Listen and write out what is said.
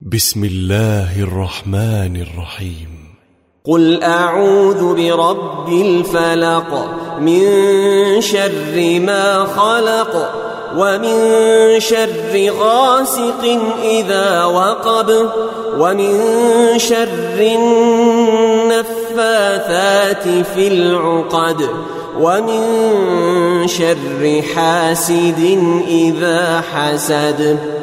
بسم الله الرحمن الرحيم. قل أعوذ برب الفلق من شر ما خلق ومن شر غاسق إذا وقب ومن شر النفاثات في العقد ومن شر حاسد إذا حسد.